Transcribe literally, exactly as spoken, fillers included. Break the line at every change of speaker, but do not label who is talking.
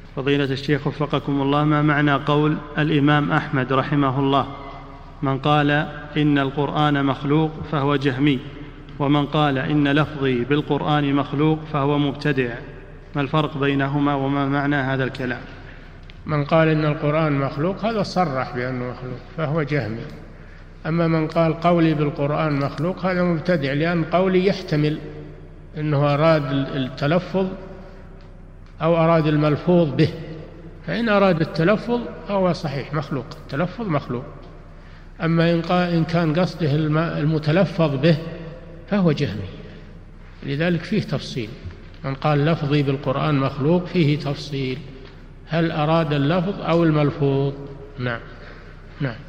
فضيلة الشيخ وفقكم الله، ما معنى قول الإمام أحمد رحمه الله: من قال إن القرآن مخلوق فهو جهمي، ومن قال إن لفظي بالقرآن مخلوق فهو مبتدع؟ ما الفرق بينهما وما معنى هذا الكلام؟
من قال إن القرآن مخلوق هذا صرح بأنه مخلوق فهو جهمي، أما من قال قولي بالقرآن مخلوق هذا مبتدع، لأن قولي يحتمل أنه أراد التلفظ أو أراد الملفوظ به، فإن أراد التلفظ فهو صحيح مخلوق، التلفظ مخلوق. أما إن كان قصده المتلفظ به فهو جهمي. لذلك فيه تفصيل، من قال لفظي بالقرآن مخلوق فيه تفصيل، هل أراد اللفظ أو الملفوظ؟ نعم نعم.